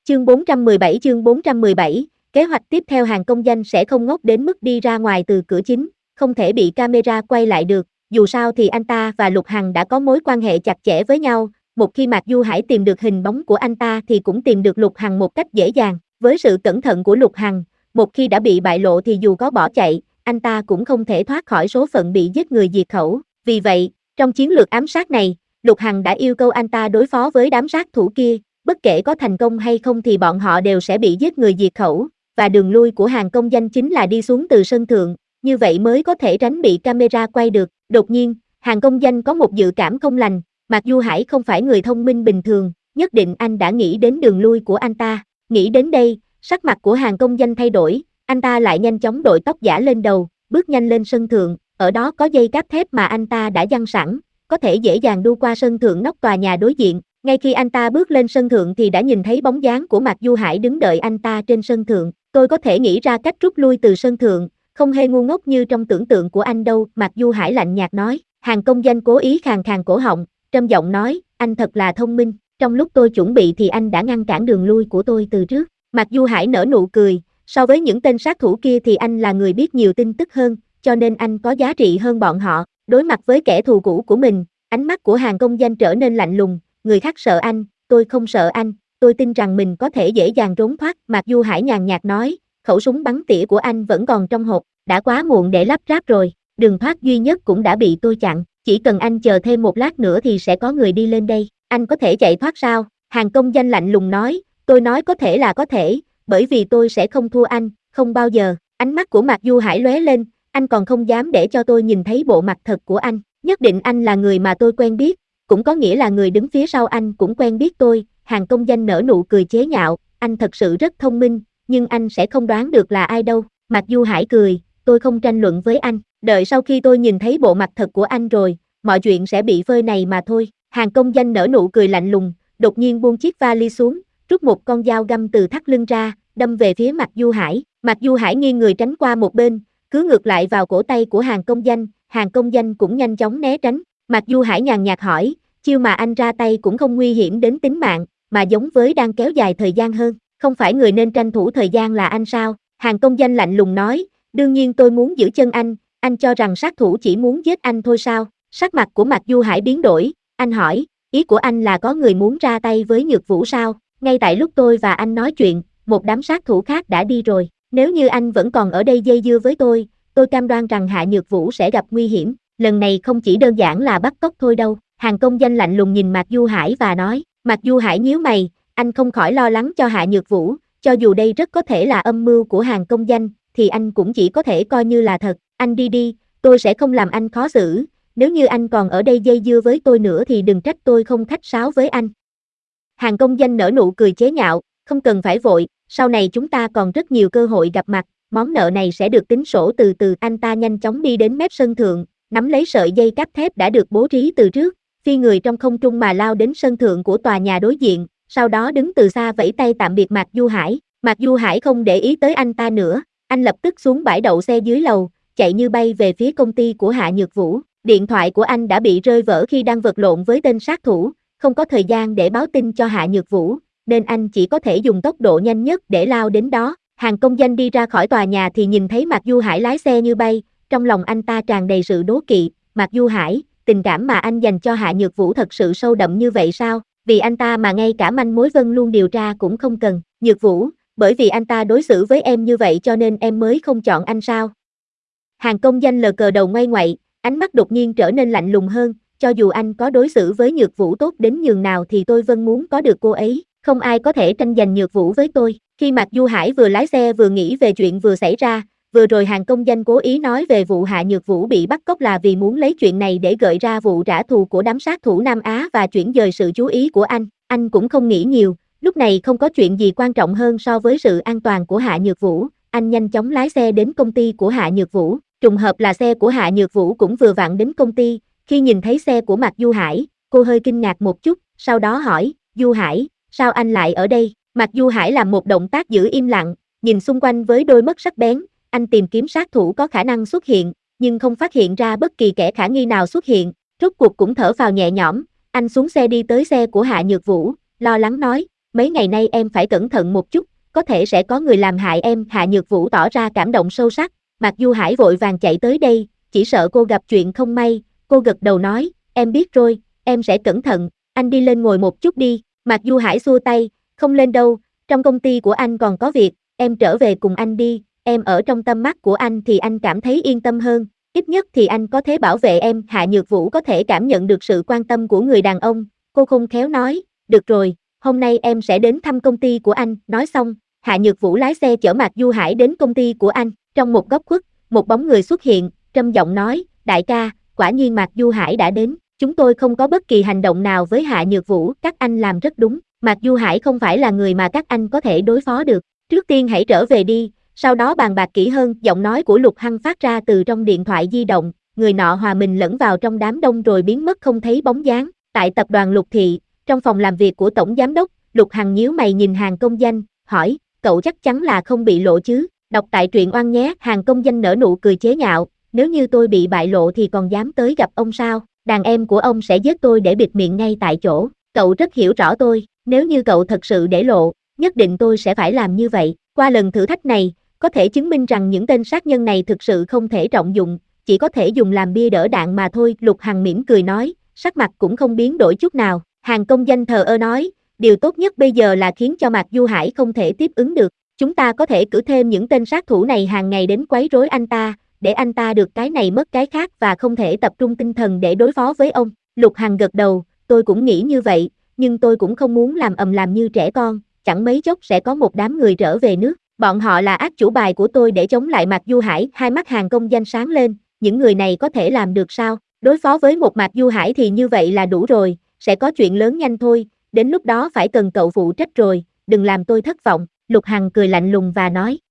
Chương 417, kế hoạch tiếp theo hàng công danh sẽ không ngốc đến mức đi ra ngoài từ cửa chính, không thể bị camera quay lại được, dù sao thì anh ta và Lục Hằng đã có mối quan hệ chặt chẽ với nhau, một khi Mạc Du Hải tìm được hình bóng của anh ta thì cũng tìm được Lục Hằng một cách dễ dàng, với sự cẩn thận của Lục Hằng, một khi đã bị bại lộ thì dù có bỏ chạy, anh ta cũng không thể thoát khỏi số phận bị giết người diệt khẩu, vì vậy, trong chiến lược ám sát này, Lục Hằng đã yêu cầu anh ta đối phó với đám sát thủ kia, bất kể có thành công hay không thì bọn họ đều sẽ bị giết người diệt khẩu, và đường lui của hàng công danh chính là đi xuống từ sân thượng, như vậy mới có thể tránh bị camera quay được. Đột nhiên, hàng công danh có một dự cảm không lành, Mạc Du Hải không phải người thông minh bình thường, nhất định anh đã nghĩ đến đường lui của anh ta. Nghĩ đến đây, sắc mặt của hàng công danh thay đổi, anh ta lại nhanh chóng đội tóc giả lên đầu, bước nhanh lên sân thượng, ở đó có dây cáp thép mà anh ta đã giăng sẵn, có thể dễ dàng đu qua sân thượng nóc tòa nhà đối diện. Ngay khi anh ta bước lên sân thượng thì đã nhìn thấy bóng dáng của Mạc Du Hải đứng đợi anh ta trên sân thượng. Tôi có thể nghĩ ra cách rút lui từ sân thượng, không hề ngu ngốc như trong tưởng tượng của anh đâu, Mạc Du Hải lạnh nhạt nói. Hàng công danh cố ý khàn khàn cổ họng, trầm giọng nói, anh thật là thông minh, trong lúc tôi chuẩn bị thì anh đã ngăn cản đường lui của tôi từ trước. Mạc Du Hải nở nụ cười, so với những tên sát thủ kia thì anh là người biết nhiều tin tức hơn, cho nên anh có giá trị hơn bọn họ. Đối mặt với kẻ thù cũ của mình, ánh mắt của hàng công danh trở nên lạnh lùng, người khác sợ anh, tôi không sợ anh, tôi tin rằng mình có thể dễ dàng trốn thoát. Mạc Du Hải nhàn nhạt nói, khẩu súng bắn tỉa của anh vẫn còn trong hộp, đã quá muộn để lắp ráp rồi, đường thoát duy nhất cũng đã bị tôi chặn, chỉ cần anh chờ thêm một lát nữa thì sẽ có người đi lên đây, anh có thể chạy thoát sao? Hàng công danh lạnh lùng nói, tôi nói có thể là có thể, bởi vì tôi sẽ không thua anh, không bao giờ. Ánh mắt của Mạc Du Hải lóe lên, anh còn không dám để cho tôi nhìn thấy bộ mặt thật của anh, nhất định anh là người mà tôi quen biết, cũng có nghĩa là người đứng phía sau anh cũng quen biết tôi. Hàng công danh nở nụ cười chế nhạo, anh thật sự rất thông minh, nhưng anh sẽ không đoán được là ai đâu. Mạc Du Hải cười, tôi không tranh luận với anh, đợi sau khi tôi nhìn thấy bộ mặt thật của anh rồi, mọi chuyện sẽ bị phơi này mà thôi. Hàng công danh nở nụ cười lạnh lùng, đột nhiên buông chiếc vali xuống, rút một con dao găm từ thắt lưng ra, đâm về phía Mạc Du Hải. Mạc Du Hải nghiêng người tránh qua một bên, cứ ngược lại vào cổ tay của hàng công danh cũng nhanh chóng né tránh. Mạc Du Hải nhàn nhạt hỏi, chiêu mà anh ra tay cũng không nguy hiểm đến tính mạng, mà giống với đang kéo dài thời gian hơn, không phải người nên tranh thủ thời gian là anh sao? Hàng công danh lạnh lùng nói, đương nhiên tôi muốn giữ chân anh cho rằng sát thủ chỉ muốn giết anh thôi sao? Sắc mặt của Mạc Du Hải biến đổi, anh hỏi, ý của anh là có người muốn ra tay với Nhược Vũ sao? Ngay tại lúc tôi và anh nói chuyện, một đám sát thủ khác đã đi rồi, nếu như anh vẫn còn ở đây dây dưa với tôi cam đoan rằng Hạ Nhược Vũ sẽ gặp nguy hiểm, lần này không chỉ đơn giản là bắt cóc thôi đâu. Hàng công danh lạnh lùng nhìn Mạc Du Hải và nói, Mạc Du Hải nhíu mày, anh không khỏi lo lắng cho Hạ Nhược Vũ, cho dù đây rất có thể là âm mưu của hàng công danh, thì anh cũng chỉ có thể coi như là thật, anh đi, tôi sẽ không làm anh khó xử, nếu như anh còn ở đây dây dưa với tôi nữa thì đừng trách tôi không khách sáo với anh. Hàng công danh nở nụ cười chế nhạo, không cần phải vội, sau này chúng ta còn rất nhiều cơ hội gặp mặt, món nợ này sẽ được tính sổ từ từ. Anh ta nhanh chóng đi đến mép sân thượng, nắm lấy sợi dây cáp thép đã được bố trí từ trước, phi người trong không trung mà lao đến sân thượng của tòa nhà đối diện, sau đó đứng từ xa vẫy tay tạm biệt Mạc Du Hải. Mạc Du Hải không để ý tới anh ta nữa, anh lập tức xuống bãi đậu xe dưới lầu, chạy như bay về phía công ty của Hạ Nhược Vũ. Điện thoại của anh đã bị rơi vỡ khi đang vật lộn với tên sát thủ, không có thời gian để báo tin cho Hạ Nhược Vũ, nên anh chỉ có thể dùng tốc độ nhanh nhất để lao đến đó. Hàng công danh đi ra khỏi tòa nhà thì nhìn thấy Mạc Du Hải lái xe như bay, trong lòng anh ta tràn đầy sự đố kỵ. Mạc Du Hải, tình cảm mà anh dành cho Hạ Nhược Vũ thật sự sâu đậm như vậy sao? Vì anh ta mà ngay cả manh mối Vân luôn điều tra cũng không cần. Nhược Vũ, bởi vì anh ta đối xử với em như vậy cho nên em mới không chọn anh sao? Hàng công danh lờ cờ đầu ngoay ngoậy, ánh mắt đột nhiên trở nên lạnh lùng hơn, cho dù anh có đối xử với Nhược Vũ tốt đến nhường nào thì tôi vẫn muốn có được cô ấy, không ai có thể tranh giành Nhược Vũ với tôi. Khi Mạc Du Hải vừa lái xe vừa nghĩ về chuyện vừa xảy ra, vừa rồi hàng công danh cố ý nói về vụ Hạ Nhược Vũ bị bắt cóc là vì muốn lấy chuyện này để gợi ra vụ trả thù của đám sát thủ Nam Á và chuyển dời sự chú ý của anh cũng không nghĩ nhiều, lúc này không có chuyện gì quan trọng hơn so với sự an toàn của Hạ Nhược Vũ, anh nhanh chóng lái xe đến công ty của Hạ Nhược Vũ, trùng hợp là xe của Hạ Nhược Vũ cũng vừa vặn đến công ty. Khi nhìn thấy xe của Mạc Du Hải, cô hơi kinh ngạc một chút, sau đó hỏi, Du Hải, sao anh lại ở đây? Mạc Du Hải làm một động tác giữ im lặng, nhìn xung quanh với đôi mắt sắc bén, anh tìm kiếm sát thủ có khả năng xuất hiện, nhưng không phát hiện ra bất kỳ kẻ khả nghi nào xuất hiện, rốt cuộc cũng thở phào nhẹ nhõm, anh xuống xe đi tới xe của Hạ Nhược Vũ, lo lắng nói, mấy ngày nay em phải cẩn thận một chút, có thể sẽ có người làm hại em. Hạ Nhược Vũ tỏ ra cảm động sâu sắc, Mạc Du Hải vội vàng chạy tới đây, chỉ sợ cô gặp chuyện không may, cô gật đầu nói, em biết rồi, em sẽ cẩn thận, anh đi lên ngồi một chút đi. Mạc Du Hải xua tay, không lên đâu, trong công ty của anh còn có việc, em trở về cùng anh đi, em ở trong tâm mắt của anh thì anh cảm thấy yên tâm hơn, ít nhất thì anh có thể bảo vệ em. Hạ Nhược Vũ có thể cảm nhận được sự quan tâm của người đàn ông, cô khôn khéo nói, được rồi, hôm nay em sẽ đến thăm công ty của anh. Nói xong, Hạ Nhược Vũ lái xe chở Mạc Du Hải đến công ty của anh, trong một góc khuất, một bóng người xuất hiện, trầm giọng nói, đại ca, quả nhiên Mạc Du Hải đã đến, chúng tôi không có bất kỳ hành động nào với Hạ Nhược Vũ, các anh làm rất đúng, Mạc Du Hải không phải là người mà các anh có thể đối phó được, trước tiên hãy trở về đi, sau đó bàn bạc kỹ hơn. Giọng nói của Lục Hằng phát ra từ trong điện thoại di động, người nọ hòa mình lẫn vào trong đám đông rồi biến mất không thấy bóng dáng. Tại tập đoàn Lục Thị, trong phòng làm việc của tổng giám đốc, Lục Hằng nhíu mày nhìn Hàn Công Danh, hỏi, cậu chắc chắn là không bị lộ chứ? Đọc tại truyện oan nhé. Hàn Công Danh nở nụ cười chế nhạo, nếu như tôi bị bại lộ thì còn dám tới gặp ông sao? Đàn em của ông sẽ giết tôi để bịt miệng ngay tại chỗ. Cậu rất hiểu rõ tôi, nếu như cậu thật sự để lộ, nhất định tôi sẽ phải làm như vậy. Qua lần thử thách này, có thể chứng minh rằng những tên sát nhân này thực sự không thể trọng dụng, chỉ có thể dùng làm bia đỡ đạn mà thôi. Lục Hằng mỉm cười nói, sắc mặt cũng không biến đổi chút nào. Hàn Công Danh thờ ơ nói, điều tốt nhất bây giờ là khiến cho Mạc Du Hải không thể tiếp ứng được. Chúng ta có thể cử thêm những tên sát thủ này hàng ngày đến quấy rối anh ta, để anh ta được cái này mất cái khác và không thể tập trung tinh thần để đối phó với ông. Lục Hằng gật đầu, tôi cũng nghĩ như vậy, nhưng tôi cũng không muốn làm ầm làm như trẻ con, chẳng mấy chốc sẽ có một đám người trở về nước. Bọn họ là át chủ bài của tôi để chống lại Mạc Du Hải. Hai mắt Hàn Công Danh sáng lên, những người này có thể làm được sao? Đối phó với một Mạc Du Hải thì như vậy là đủ rồi, sẽ có chuyện lớn nhanh thôi, đến lúc đó phải cần cậu phụ trách rồi, đừng làm tôi thất vọng. Lục Hằng cười lạnh lùng và nói.